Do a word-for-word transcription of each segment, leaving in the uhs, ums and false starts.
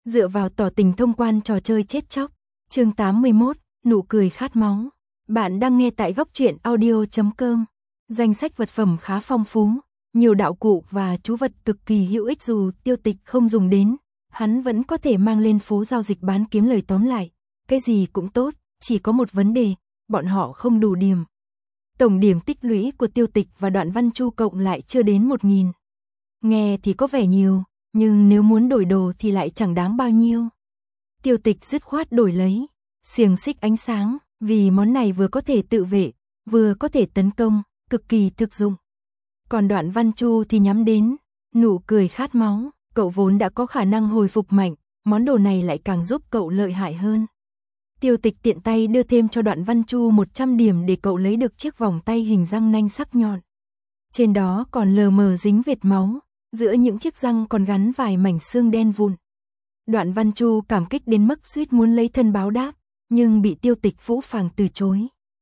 dựa vào tỏ tình thông quan trò chơi chết chóc. Chương tám mươi mốt, nụ cười khát máu. Bạn đang nghe tại góc truyện audio chấm com. Danh sách vật phẩm khá phong phú, nhiều đạo cụ và chú vật cực kỳ hữu ích, dù Tiêu Tịch không dùng đến, hắn vẫn có thể mang lên phố giao dịch bán kiếm lời. Tóm lại, cái gì cũng tốt, chỉ có một vấn đề, bọn họ không đủ điểm. Tổng điểm tích lũy của Tiêu Tịch và Đoạn Văn Chu cộng lại chưa đến một nghìn. Nghe thì có vẻ nhiều, nhưng nếu muốn đổi đồ thì lại chẳng đáng bao nhiêu. Tiêu Tịch dứt khoát đổi lấy xiềng xích ánh sáng, vì món này vừa có thể tự vệ, vừa có thể tấn công, cực kỳ thực dụng. Còn Đoạn Văn Chu thì nhắm đến nụ cười khát máu, cậu vốn đã có khả năng hồi phục mạnh, món đồ này lại càng giúp cậu lợi hại hơn. Tiêu Tịch tiện tay đưa thêm cho Đoạn Văn Chu một trăm điểm để cậu lấy được chiếc vòng tay hình răng nanh sắc nhọn. Trên đó còn lờ mờ dính vệt máu, giữa những chiếc răng còn gắn vài mảnh xương đen vụn. Đoạn Văn Chu cảm kích đến mức suýt muốn lấy thân báo đáp, nhưng bị Tiêu Tịch phũ phàng từ chối.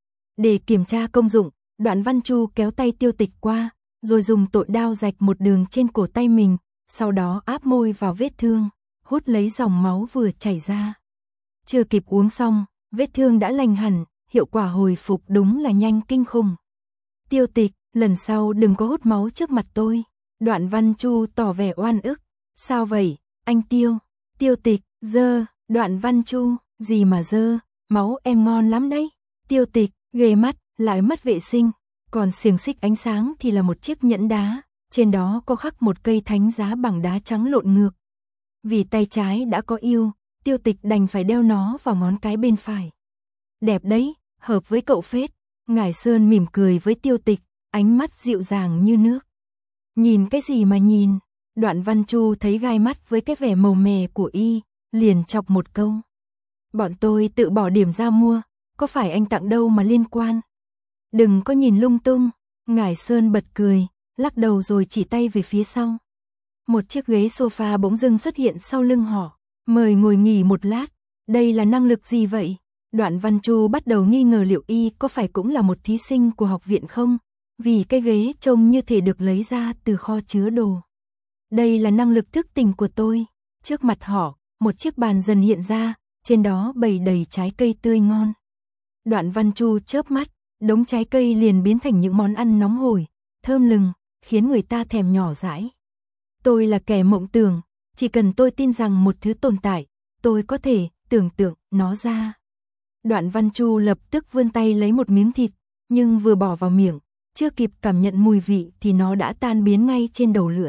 Để kiểm tra công dụng, Đoạn Văn Chu kéo tay Tiêu Tịch qua, rồi dùng tội đao rạch một đường trên cổ tay mình, sau đó áp môi vào vết thương, hút lấy dòng máu vừa chảy ra. Chưa kịp uống xong, vết thương đã lành hẳn, hiệu quả hồi phục đúng là nhanh kinh khủng. Tiêu Tịch, lần sau đừng có hút máu trước mặt tôi. Đoạn Văn Chu tỏ vẻ oan ức. Sao vậy, anh Tiêu? Tiêu Tịch, dơ. Đoạn Văn Chu, gì mà dơ, máu em ngon lắm đấy. Tiêu Tịch, ghê mắt, lại mất vệ sinh. Còn xiềng xích ánh sáng thì là một chiếc nhẫn đá, trên đó có khắc một cây thánh giá bằng đá trắng lộn ngược. Vì tay trái đã có yêu, Tiêu Tịch đành phải đeo nó vào ngón cái bên phải. Đẹp đấy, hợp với cậu phết. Ngải Sơn mỉm cười với Tiêu Tịch, ánh mắt dịu dàng như nước. Nhìn cái gì mà nhìn? Đoạn Văn Chu thấy gai mắt với cái vẻ màu mè của y, liền chọc một câu. Bọn tôi tự bỏ điểm ra mua, có phải anh tặng đâu mà liên quan? Đừng có nhìn lung tung. Ngải Sơn bật cười, lắc đầu rồi chỉ tay về phía sau. Một chiếc ghế sofa bỗng dưng xuất hiện sau lưng họ. Mời ngồi nghỉ một lát. Đây là năng lực gì vậy? Đoạn Văn Chu bắt đầu nghi ngờ liệu y có phải cũng là một thí sinh của học viện không? Vì cái ghế trông như thể được lấy ra từ kho chứa đồ. Đây là năng lực thức tỉnh của tôi. Trước mặt họ, một chiếc bàn dần hiện ra, trên đó bày đầy trái cây tươi ngon. Đoạn Văn Chu chớp mắt, đống trái cây liền biến thành những món ăn nóng hổi, thơm lừng, khiến người ta thèm nhỏ dãi. Tôi là kẻ mộng tưởng, chỉ cần tôi tin rằng một thứ tồn tại, tôi có thể tưởng tượng nó ra. Đoạn Văn Chu lập tức vươn tay lấy một miếng thịt, nhưng vừa bỏ vào miệng, chưa kịp cảm nhận mùi vị thì nó đã tan biến ngay trên đầu lưỡi.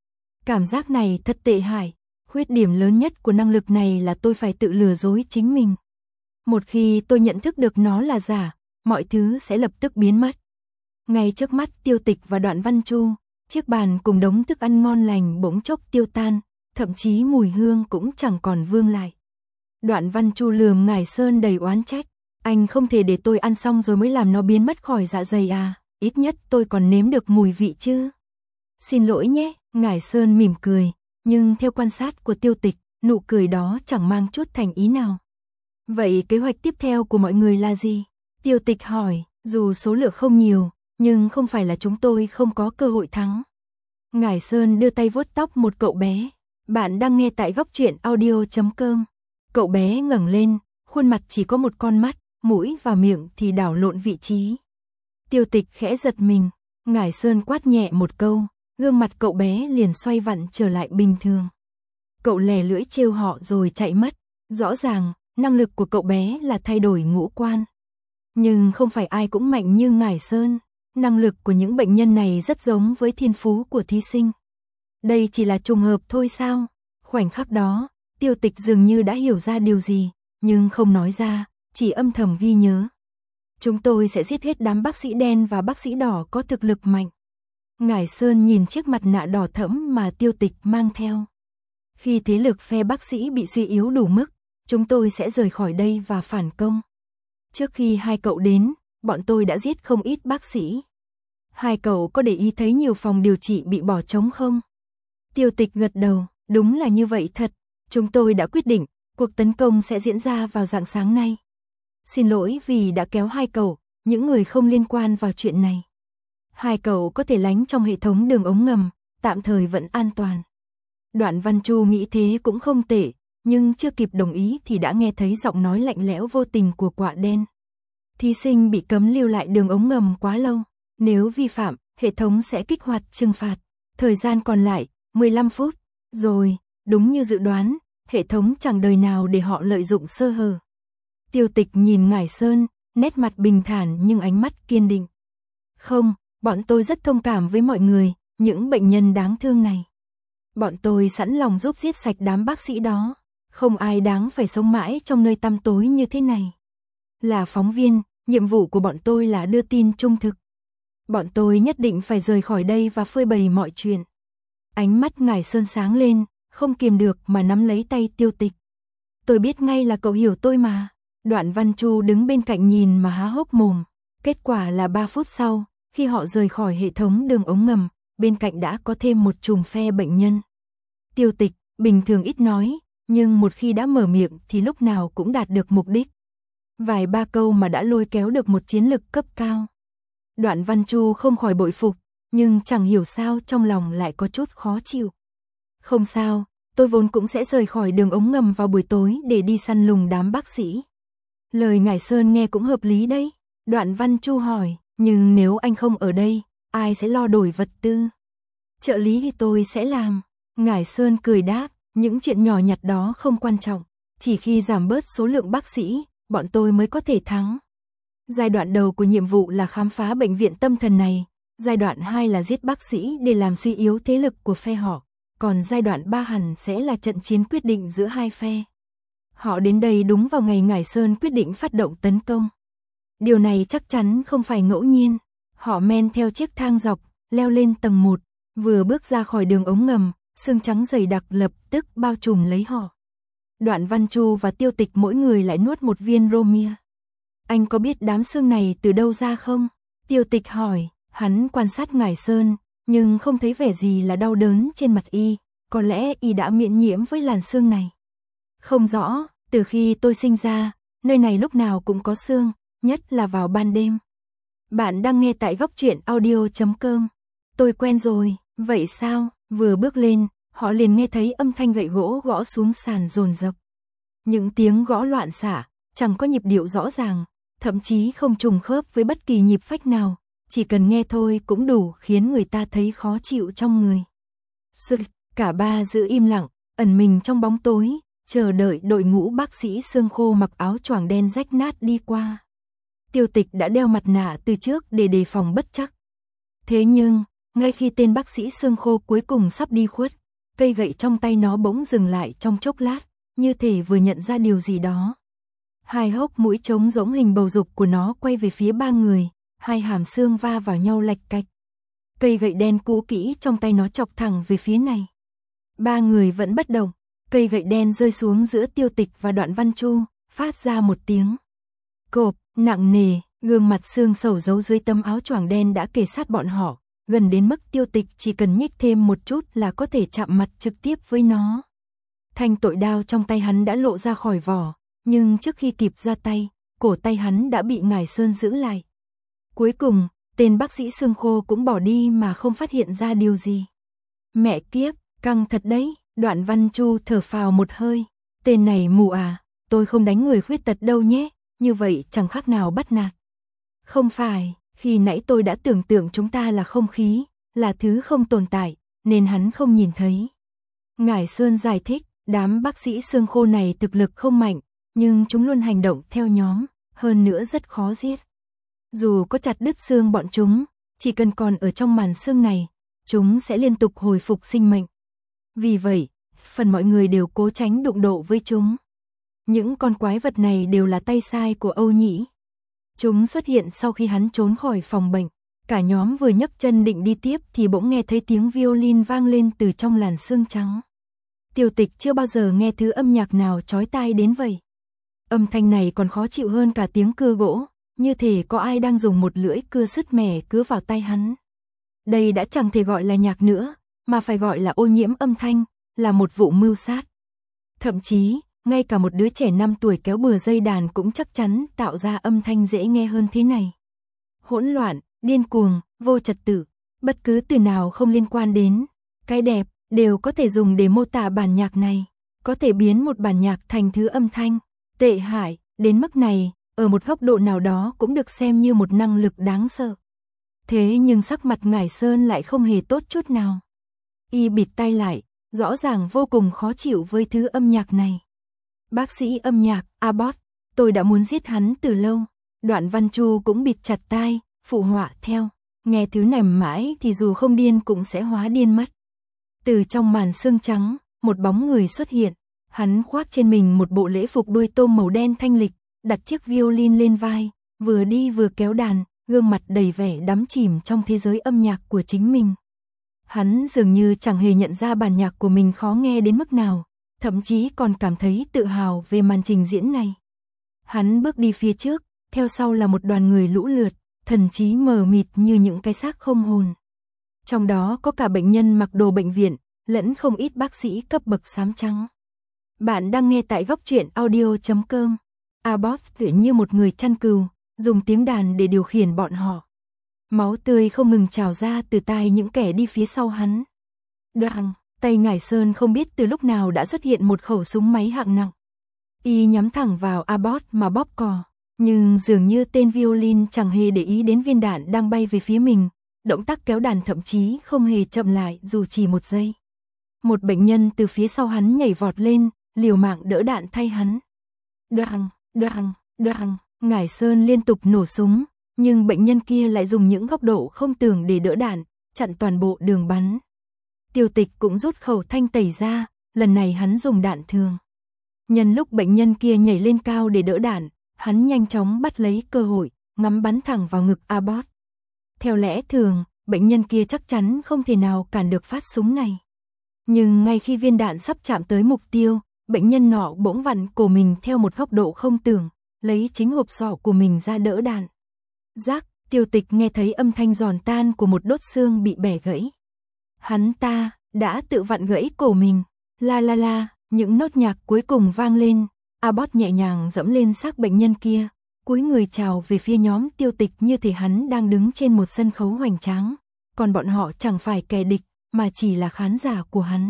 Cảm giác này thật tệ hại, khuyết điểm lớn nhất của năng lực này là tôi phải tự lừa dối chính mình. Một khi tôi nhận thức được nó là giả, mọi thứ sẽ lập tức biến mất. Ngay trước mắt Tiêu Tịch và Đoạn Văn Chu, chiếc bàn cùng đống thức ăn ngon lành bỗng chốc tiêu tan, thậm chí mùi hương cũng chẳng còn vương lại. Đoạn Văn Chu lườm Ngải Sơn đầy oán trách, anh không thể để tôi ăn xong rồi mới làm nó biến mất khỏi dạ dày à, ít nhất tôi còn nếm được mùi vị chứ. Xin lỗi nhé, Ngải Sơn mỉm cười, nhưng theo quan sát của Tiêu Tịch, nụ cười đó chẳng mang chút thành ý nào. Vậy kế hoạch tiếp theo của mọi người là gì? Tiêu Tịch hỏi, dù số lượng không nhiều, nhưng không phải là chúng tôi không có cơ hội thắng. Ngải Sơn đưa tay vuốt tóc một cậu bé. Bạn đang nghe tại góc truyện audio chấm com. Cậu bé ngẩng lên, khuôn mặt chỉ có một con mắt, mũi và miệng thì đảo lộn vị trí. Tiêu Tịch khẽ giật mình, Ngải Sơn quát nhẹ một câu, gương mặt cậu bé liền xoay vặn trở lại bình thường. Cậu lè lưỡi trêu họ rồi chạy mất. Rõ ràng, năng lực của cậu bé là thay đổi ngũ quan. Nhưng không phải ai cũng mạnh như Ngải Sơn. Năng lực của những bệnh nhân này rất giống với thiên phú của thí sinh. Đây chỉ là trùng hợp thôi sao? Khoảnh khắc đó, Tiêu Tịch dường như đã hiểu ra điều gì, nhưng không nói ra, chỉ âm thầm ghi nhớ. Chúng tôi sẽ giết hết đám bác sĩ đen và bác sĩ đỏ có thực lực mạnh. Ngải Sơn nhìn chiếc mặt nạ đỏ thẫm mà Tiêu Tịch mang theo. Khi thế lực phe bác sĩ bị suy yếu đủ mức, chúng tôi sẽ rời khỏi đây và phản công. Trước khi hai cậu đến, bọn tôi đã giết không ít bác sĩ. Hai cậu có để ý thấy nhiều phòng điều trị bị bỏ trống không? Tiêu Tịch gật đầu, đúng là như vậy thật. Chúng tôi đã quyết định, cuộc tấn công sẽ diễn ra vào rạng sáng nay. Xin lỗi vì đã kéo hai cậu, những người không liên quan vào chuyện này. Hai cậu có thể lánh trong hệ thống đường ống ngầm, tạm thời vẫn an toàn. Đoạn Văn Chu nghĩ thế cũng không tệ, nhưng chưa kịp đồng ý thì đã nghe thấy giọng nói lạnh lẽo vô tình của Quạ Đen. Thí sinh bị cấm lưu lại đường ống ngầm quá lâu, nếu vi phạm, hệ thống sẽ kích hoạt trừng phạt. Thời gian còn lại, mười lăm phút. Rồi, đúng như dự đoán, hệ thống chẳng đời nào để họ lợi dụng sơ hở. Tiêu Tịch nhìn Ngải Sơn, nét mặt bình thản nhưng ánh mắt kiên định. Không, bọn tôi rất thông cảm với mọi người, những bệnh nhân đáng thương này. Bọn tôi sẵn lòng giúp giết sạch đám bác sĩ đó. Không ai đáng phải sống mãi trong nơi tăm tối như thế này. Là phóng viên, nhiệm vụ của bọn tôi là đưa tin trung thực. Bọn tôi nhất định phải rời khỏi đây và phơi bày mọi chuyện. Ánh mắt Ngải Sơn sáng lên, không kiềm được mà nắm lấy tay Tiêu Tịch. Tôi biết ngay là cậu hiểu tôi mà. Đoạn Văn Chu đứng bên cạnh nhìn mà há hốc mồm. Kết quả là ba phút sau, khi họ rời khỏi hệ thống đường ống ngầm, bên cạnh đã có thêm một chùm phe bệnh nhân. Tiêu Tịch, bình thường ít nói, nhưng một khi đã mở miệng thì lúc nào cũng đạt được mục đích. Vài ba câu mà đã lôi kéo được một chiến lực cấp cao. Đoạn Văn Chu không khỏi bội phục, nhưng chẳng hiểu sao trong lòng lại có chút khó chịu. Không sao, tôi vốn cũng sẽ rời khỏi đường ống ngầm vào buổi tối để đi săn lùng đám bác sĩ. Lời Ngải Sơn nghe cũng hợp lý đấy. Đoạn Văn Chu hỏi, nhưng nếu anh không ở đây, ai sẽ lo đổi vật tư? Trợ lý thì tôi sẽ làm. Ngải Sơn cười đáp, những chuyện nhỏ nhặt đó không quan trọng. Chỉ khi giảm bớt số lượng bác sĩ, bọn tôi mới có thể thắng. Giai đoạn đầu của nhiệm vụ là khám phá bệnh viện tâm thần này. Giai đoạn hai là giết bác sĩ để làm suy yếu thế lực của phe họ. Còn giai đoạn ba hẳn sẽ là trận chiến quyết định giữa hai phe. Họ đến đây đúng vào ngày Ngải Sơn quyết định phát động tấn công. Điều này chắc chắn không phải ngẫu nhiên. Họ men theo chiếc thang dọc, leo lên tầng một, vừa bước ra khỏi đường ống ngầm, sương trắng dày đặc lập tức bao trùm lấy họ. Đoạn Văn Chu và Tiêu Tịch mỗi người lại nuốt một viên Romia. Anh có biết đám sương này từ đâu ra không? Tiêu Tịch hỏi, hắn quan sát Ngải Sơn, nhưng không thấy vẻ gì là đau đớn trên mặt y, có lẽ y đã miễn nhiễm với làn sương này. Không rõ, từ khi tôi sinh ra, nơi này lúc nào cũng có sương, nhất là vào ban đêm. Bạn đang nghe tại góc truyện audio chấm com. Tôi quen rồi, vậy sao? Vừa bước lên, họ liền nghe thấy âm thanh gậy gỗ gõ xuống sàn dồn dập. Những tiếng gõ loạn xạ, chẳng có nhịp điệu rõ ràng, thậm chí không trùng khớp với bất kỳ nhịp phách nào, chỉ cần nghe thôi cũng đủ khiến người ta thấy khó chịu trong người. Sự, cả ba giữ im lặng, ẩn mình trong bóng tối, chờ đợi đội ngũ bác sĩ xương khô mặc áo choàng đen rách nát đi qua. Tiêu Tịch đã đeo mặt nạ từ trước để đề phòng bất trắc. Thế nhưng, ngay khi tên bác sĩ xương khô cuối cùng sắp đi khuất, cây gậy trong tay nó bỗng dừng lại trong chốc lát, như thể vừa nhận ra điều gì đó. Hai hốc mũi trống rỗng hình bầu dục của nó quay về phía ba người, hai hàm xương va vào nhau lạch cạch. Cây gậy đen cũ kỹ trong tay nó chọc thẳng về phía này. Ba người vẫn bất động, cây gậy đen rơi xuống giữa Tiêu Tịch và Đoạn Văn Chu, phát ra một tiếng cộp nặng nề, gương mặt xương sầu giấu dưới tấm áo choàng đen đã kề sát bọn họ, gần đến mức Tiêu Tịch chỉ cần nhích thêm một chút là có thể chạm mặt trực tiếp với nó. Thanh tội đao trong tay hắn đã lộ ra khỏi vỏ, nhưng trước khi kịp ra tay, cổ tay hắn đã bị Ngải Sơn giữ lại. Cuối cùng, tên bác sĩ xương khô cũng bỏ đi mà không phát hiện ra điều gì. Mẹ kiếp, căng thật đấy. Đoạn Văn Chu thở phào một hơi. Tên này mù à, tôi không đánh người khuyết tật đâu nhé, như vậy chẳng khác nào bắt nạt. Không phải, khi nãy tôi đã tưởng tượng chúng ta là không khí, là thứ không tồn tại, nên hắn không nhìn thấy. Ngải Sơn giải thích, đám bác sĩ xương khô này thực lực không mạnh, nhưng chúng luôn hành động theo nhóm, hơn nữa rất khó giết. Dù có chặt đứt xương bọn chúng, chỉ cần còn ở trong màn xương này, chúng sẽ liên tục hồi phục sinh mệnh. Vì vậy, phần mọi người đều cố tránh đụng độ với chúng. Những con quái vật này đều là tay sai của Âu Nhĩ. Chúng xuất hiện sau khi hắn trốn khỏi phòng bệnh. Cả nhóm vừa nhấc chân định đi tiếp thì bỗng nghe thấy tiếng violin vang lên từ trong làn sương trắng. Tiêu Tịch chưa bao giờ nghe thứ âm nhạc nào chói tai đến vậy. Âm thanh này còn khó chịu hơn cả tiếng cưa gỗ, như thể có ai đang dùng một lưỡi cưa sứt mẻ cứa vào tay hắn. Đây đã chẳng thể gọi là nhạc nữa, mà phải gọi là ô nhiễm âm thanh, là một vụ mưu sát. Thậm chí, ngay cả một đứa trẻ năm tuổi kéo bừa dây đàn cũng chắc chắn tạo ra âm thanh dễ nghe hơn thế này. Hỗn loạn, điên cuồng, vô trật tự, bất cứ từ nào không liên quan đến cái đẹp đều có thể dùng để mô tả bản nhạc này. có thể biến một bản nhạc thành thứ âm thanh tệ hại đến mức này, ở một góc độ nào đó cũng được xem như một năng lực đáng sợ. Thế nhưng sắc mặt Ngải Sơn lại không hề tốt chút nào. Y bịt tai lại, rõ ràng vô cùng khó chịu với thứ âm nhạc này. Bác sĩ âm nhạc, Abbott, tôi đã muốn giết hắn từ lâu. Đoạn Văn Chu cũng bịt chặt tai, phụ họa theo. Nghe thứ này mãi thì dù không điên cũng sẽ hóa điên mất. Từ trong màn sương trắng, một bóng người xuất hiện. Hắn khoác trên mình một bộ lễ phục đuôi tôm màu đen thanh lịch, đặt chiếc violin lên vai, vừa đi vừa kéo đàn, gương mặt đầy vẻ đắm chìm trong thế giới âm nhạc của chính mình. Hắn dường như chẳng hề nhận ra bản nhạc của mình khó nghe đến mức nào, thậm chí còn cảm thấy tự hào về màn trình diễn này. Hắn bước đi phía trước, theo sau là một đoàn người lũ lượt, thần trí mờ mịt như những cái xác không hồn. Trong đó có cả bệnh nhân mặc đồ bệnh viện, lẫn không ít bác sĩ cấp bậc xám trắng. Bạn đang nghe tại góc truyện audio chấm com. Abbott tựa như một người chăn cừu, dùng tiếng đàn để điều khiển bọn họ. Máu tươi không ngừng trào ra từ tai những kẻ đi phía sau hắn. Đoạn, tay Ngải Sơn không biết từ lúc nào đã xuất hiện một khẩu súng máy hạng nặng. Y nhắm thẳng vào Abbott mà bóp cò, nhưng dường như tên violin chẳng hề để ý đến viên đạn đang bay về phía mình, động tác kéo đàn thậm chí không hề chậm lại dù chỉ một giây. Một bệnh nhân từ phía sau hắn nhảy vọt lên, liều mạng đỡ đạn thay hắn. Đoạn, đoạn, đoạn, Ngải Sơn liên tục nổ súng, nhưng bệnh nhân kia lại dùng những góc độ không tưởng để đỡ đạn, chặn toàn bộ đường bắn. Tiêu Tịch cũng rút khẩu thanh tẩy ra, lần này hắn dùng đạn thường. Nhân lúc bệnh nhân kia nhảy lên cao để đỡ đạn, hắn nhanh chóng bắt lấy cơ hội, ngắm bắn thẳng vào ngực Abbott. Theo lẽ thường, bệnh nhân kia chắc chắn không thể nào cản được phát súng này. Nhưng ngay khi viên đạn sắp chạm tới mục tiêu, bệnh nhân nọ bỗng vặn cổ mình theo một góc độ không tưởng, lấy chính hộp sọ của mình ra đỡ đạn. Rắc, Tiêu Tịch nghe thấy âm thanh giòn tan của một đốt xương bị bẻ gãy. Hắn ta đã tự vặn gãy cổ mình. La la la, những nốt nhạc cuối cùng vang lên. Abbott nhẹ nhàng dẫm lên xác bệnh nhân kia, cúi người chào về phía nhóm Tiêu Tịch như thể hắn đang đứng trên một sân khấu hoành tráng, còn bọn họ chẳng phải kẻ địch, mà chỉ là khán giả của hắn.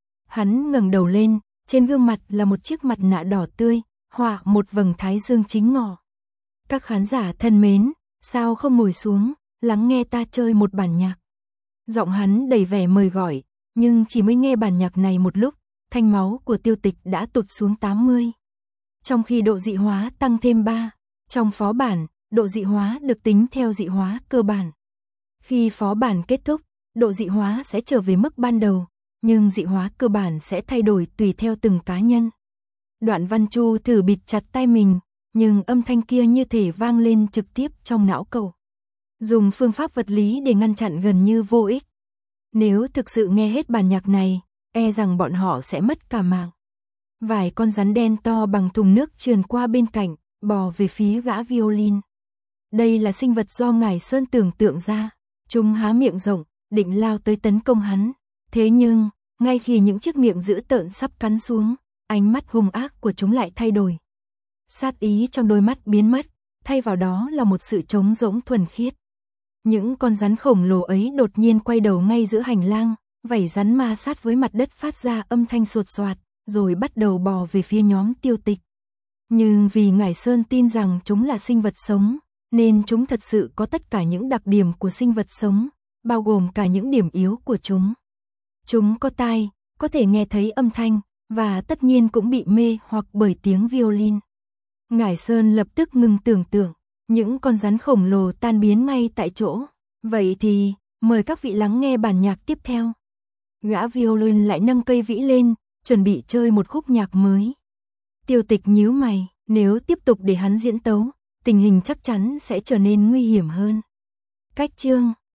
Hắn ngẩng đầu lên, trên gương mặt là một chiếc mặt nạ đỏ tươi, họa một vầng thái dương chính ngọ. Các khán giả thân mến, sao không ngồi xuống, lắng nghe ta chơi một bản nhạc. Giọng hắn đầy vẻ mời gọi, nhưng chỉ mới nghe bản nhạc này một lúc, thanh máu của Tiêu Tịch đã tụt xuống tám mươi. Trong khi độ dị hóa tăng thêm ba, trong phó bản, độ dị hóa được tính theo dị hóa cơ bản. Khi phó bản kết thúc, độ dị hóa sẽ trở về mức ban đầu, nhưng dị hóa cơ bản sẽ thay đổi tùy theo từng cá nhân. Đoạn Văn Chu thử bịt chặt tai mình, nhưng âm thanh kia như thể vang lên trực tiếp trong não cậu. Dùng phương pháp vật lý để ngăn chặn gần như vô ích. Nếu thực sự nghe hết bản nhạc này, e rằng bọn họ sẽ mất cả mạng. Vài con rắn đen to bằng thùng nước trườn qua bên cạnh, bò về phía gã violin. Đây là sinh vật do Ngải Sơn tưởng tượng ra. Chúng há miệng rộng, định lao tới tấn công hắn. Thế nhưng, ngay khi những chiếc miệng dữ tợn sắp cắn xuống, ánh mắt hung ác của chúng lại thay đổi. Sát ý trong đôi mắt biến mất, thay vào đó là một sự trống rỗng thuần khiết. Những con rắn khổng lồ ấy đột nhiên quay đầu ngay giữa hành lang, vảy rắn ma sát với mặt đất phát ra âm thanh sột soạt, rồi bắt đầu bò về phía nhóm Tiêu Tịch. Nhưng vì Ngải Sơn tin rằng chúng là sinh vật sống, nên chúng thật sự có tất cả những đặc điểm của sinh vật sống, bao gồm cả những điểm yếu của chúng. Chúng có tai, có thể nghe thấy âm thanh, và tất nhiên cũng bị mê hoặc bởi tiếng violin. Ngải Sơn lập tức ngừng tưởng tượng, những con rắn khổng lồ tan biến ngay tại chỗ. Vậy thì, mời các vị lắng nghe bản nhạc tiếp theo. Gã violin lại nâng cây vĩ lên, chuẩn bị chơi một khúc nhạc mới. Tiêu Tịch nhíu mày, nếu tiếp tục để hắn diễn tấu, tình hình chắc chắn sẽ trở nên nguy hiểm hơn. Cách chương